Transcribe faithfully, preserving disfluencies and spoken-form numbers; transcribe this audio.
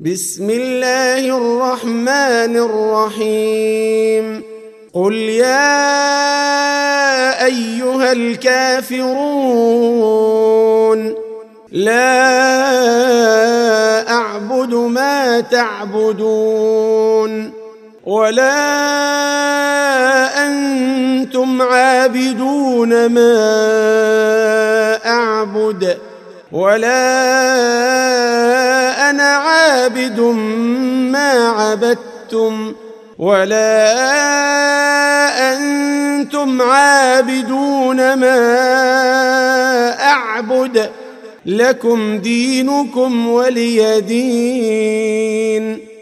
بسم الله الرحمن الرحيم قل يا أيها الكافرون لا أعبد ما تعبدون ولا أنتم عابدون ما أعبد ولا أنا عابد ما عبدتم ولا أنتم عابدون ما أعبد لكم دينكم ولي دين.